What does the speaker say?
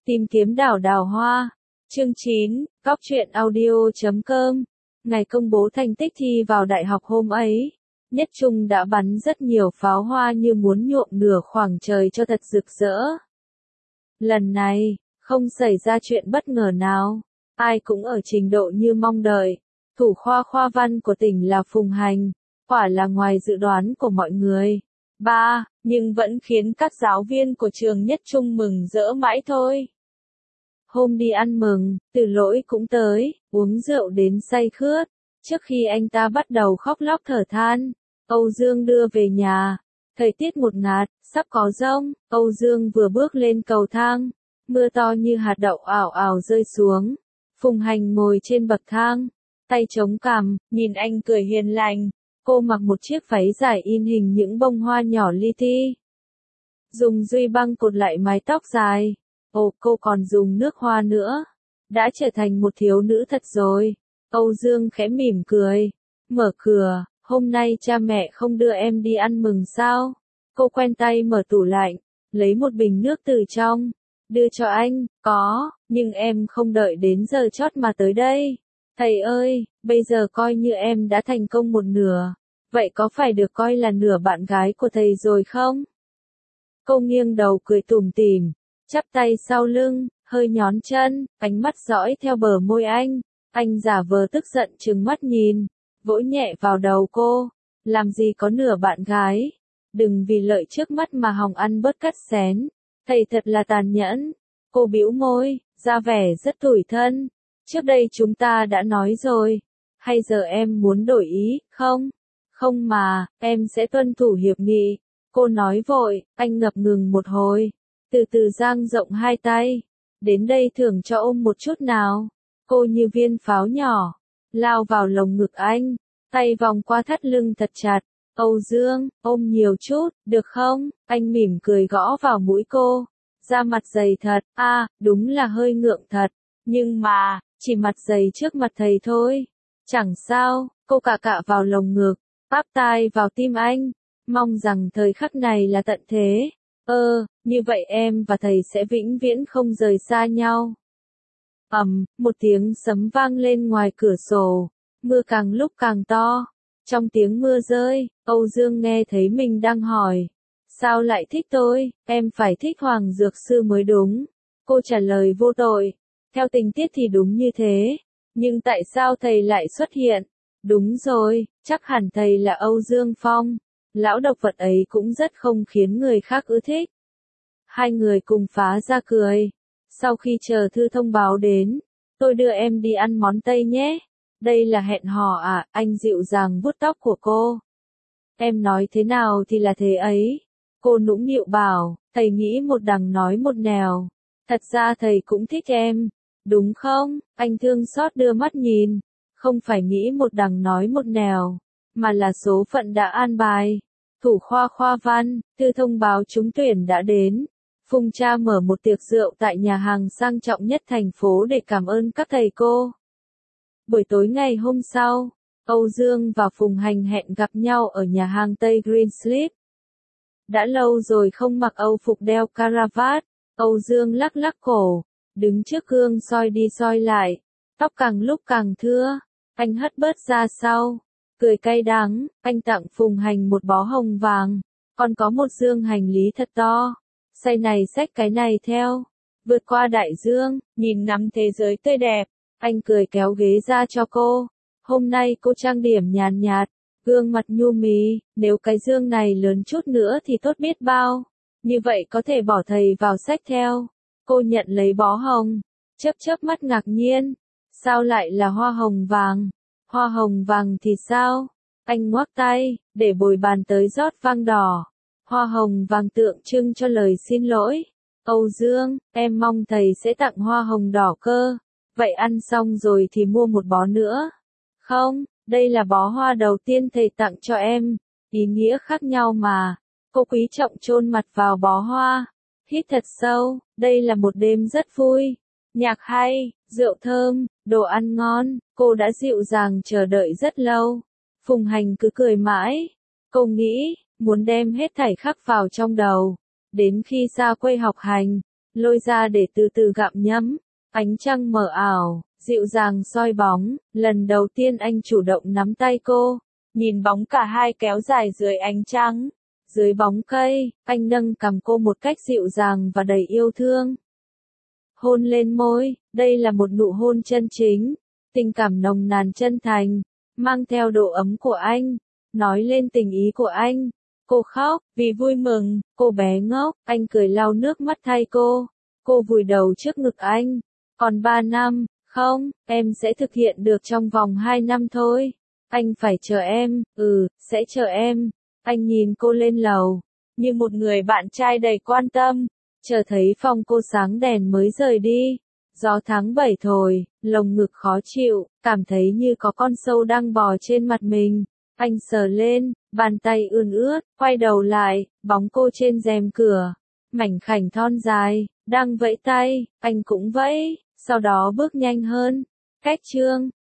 Tìm kiếm đảo đào hoa. Chương 9, Góc truyện audio.com. Ngày công bố thành tích thi vào đại học hôm ấy, Nhất Trung đã bắn rất nhiều pháo hoa như muốn nhuộm nửa khoảng trời cho thật rực rỡ. Lần này, không xảy ra chuyện bất ngờ nào, ai cũng ở trình độ như mong đợi. Thủ khoa khoa văn của tỉnh là Phùng Hành, quả là ngoài dự đoán của mọi người. Nhưng vẫn khiến các giáo viên của trường Nhất Trung mừng rỡ mãi thôi. Hôm đi ăn mừng, Từ Lỗi cũng tới, uống rượu đến say khướt. Trước khi anh ta bắt đầu khóc lóc thở than, Âu Dương đưa về nhà. Thời tiết ngột ngạt, sắp có giông, Âu Dương vừa bước lên cầu thang. Mưa to như hạt đậu ảo ảo rơi xuống. Phùng Hành ngồi trên bậc thang, tay chống cằm, nhìn anh cười hiền lành. Cô mặc một chiếc váy dài in hình những bông hoa nhỏ li ti. Dùng duy băng cột lại mái tóc dài. Ồ, cô còn dùng nước hoa nữa. Đã trở thành một thiếu nữ thật rồi. Âu Dương khẽ mỉm cười. Mở cửa, hôm nay cha mẹ không đưa em đi ăn mừng sao? Cô quen tay mở tủ lạnh, lấy một bình nước từ trong, đưa cho anh. Có, nhưng em không đợi đến giờ chót mà tới đây. Thầy ơi, bây giờ coi như em đã thành công một nửa. Vậy có phải được coi là nửa bạn gái của thầy rồi không? Cô nghiêng đầu cười tủm tỉm, chắp tay sau lưng, hơi nhón chân, ánh mắt dõi theo bờ môi anh. Anh giả vờ tức giận trừng mắt nhìn, vỗ nhẹ vào đầu cô. Làm gì có nửa bạn gái? Đừng vì lợi trước mắt mà hòng ăn bớt cắt xén. Thầy thật là tàn nhẫn. Cô bĩu môi, ra vẻ rất tủi thân. Trước đây chúng ta đã nói rồi. Hay giờ em muốn đổi ý, không? Không mà, em sẽ tuân thủ hiệp nghị. Cô nói vội, anh ngập ngừng một hồi. Từ từ dang rộng hai tay. Đến đây thưởng cho ôm một chút nào. Cô như viên pháo nhỏ, lao vào lồng ngực anh, tay vòng qua thắt lưng thật chặt. Âu Dương, ôm nhiều chút, được không? Anh mỉm cười gõ vào mũi cô. Da mặt dày thật, đúng là hơi ngượng thật. Nhưng mà, chỉ mặt dày trước mặt thầy thôi. Chẳng sao, cô cạ vào lồng ngực, áp tai vào tim anh. Mong rằng thời khắc này là tận thế. Như vậy em và thầy sẽ vĩnh viễn không rời xa nhau. Một tiếng sấm vang lên ngoài cửa sổ. Mưa càng lúc càng to. Trong tiếng mưa rơi, Âu Dương nghe thấy mình đang hỏi. Sao lại thích tôi? Em phải thích Hoàng Dược Sư mới đúng. Cô trả lời vô tội. Theo tình tiết thì đúng như thế. Nhưng tại sao thầy lại xuất hiện? Đúng rồi, chắc hẳn thầy là Âu Dương Phong. Lão độc vật ấy cũng rất không khiến người khác ưa thích. Hai người cùng phá ra cười. Sau khi chờ thư thông báo đến, tôi đưa em đi ăn món Tây nhé. Đây là hẹn hò à? Anh dịu dàng vuốt tóc của cô. Em nói thế nào thì là thế ấy. Cô nũng nịu bảo, thầy nghĩ một đằng nói một nẻo. Thật ra thầy cũng thích em, đúng không? Anh thương xót đưa mắt nhìn. Không phải nghĩ một đằng nói một nẻo, mà là số phận đã an bài. Thủ khoa khoa văn, thư thông báo trúng tuyển đã đến. Phùng cha mở một tiệc rượu tại nhà hàng sang trọng nhất thành phố để cảm ơn các thầy cô. Buổi tối ngày hôm sau, Âu Dương và Phùng Hành hẹn gặp nhau ở nhà hàng Tây Green Sleep. Đã lâu rồi không mặc âu phục đeo caravat, Âu Dương lắc lắc cổ, đứng trước gương soi đi soi lại, tóc càng lúc càng thưa, anh hất bớt ra sau, cười cay đắng, anh tặng Phùng Hành một bó hồng vàng, còn có một dương hành lý thật to. Say này xách cái này theo, vượt qua đại dương, nhìn ngắm thế giới tươi đẹp. Anh cười kéo ghế ra cho cô. Hôm nay cô trang điểm nhàn nhạt, gương mặt nhu mì. Nếu cái dương này lớn chút nữa thì tốt biết bao. Như vậy có thể bỏ thầy vào xách theo. Cô nhận lấy bó hồng, chớp mắt ngạc nhiên. Sao lại là hoa hồng vàng? Hoa hồng vàng thì sao? Anh ngoắc tay, để bồi bàn tới rót vang đỏ. Hoa hồng vàng tượng trưng cho lời xin lỗi. Âu Dương, em mong thầy sẽ tặng hoa hồng đỏ cơ. Vậy ăn xong rồi thì mua một bó nữa. Không, đây là bó hoa đầu tiên thầy tặng cho em. Ý nghĩa khác nhau mà. Cô quý trọng chôn mặt vào bó hoa. Hít thật sâu, đây là một đêm rất vui. Nhạc hay, rượu thơm, đồ ăn ngon. Cô đã dịu dàng chờ đợi rất lâu. Phùng Hành cứ cười mãi. Cô nghĩ, muốn đem hết thảy khắc vào trong đầu. Đến khi xa quê học hành, lôi ra để từ từ gặm nhấm. Ánh trăng mờ ảo, dịu dàng soi bóng, lần đầu tiên anh chủ động nắm tay cô, nhìn bóng cả hai kéo dài dưới ánh trăng. Dưới bóng cây, anh nâng cằm cô một cách dịu dàng và đầy yêu thương. Hôn lên môi, đây là một nụ hôn chân chính, tình cảm nồng nàn chân thành, mang theo độ ấm của anh, nói lên tình ý của anh. Cô khóc, vì vui mừng, cô bé ngốc, anh cười lau nước mắt thay cô. Cô vùi đầu trước ngực anh. Còn 3 năm, không, em sẽ thực hiện được trong vòng 2 năm thôi. Anh phải chờ em, sẽ chờ em. Anh nhìn cô lên lầu, như một người bạn trai đầy quan tâm, chờ thấy phòng cô sáng đèn mới rời đi. Gió tháng 7 thổi, lồng ngực khó chịu, cảm thấy như có con sâu đang bò trên mặt mình. Anh sờ lên, bàn tay ươn ướt, quay đầu lại, bóng cô trên rèm cửa, mảnh khảnh thon dài, đang vẫy tay, anh cũng vẫy, sau đó bước nhanh hơn. Cách chương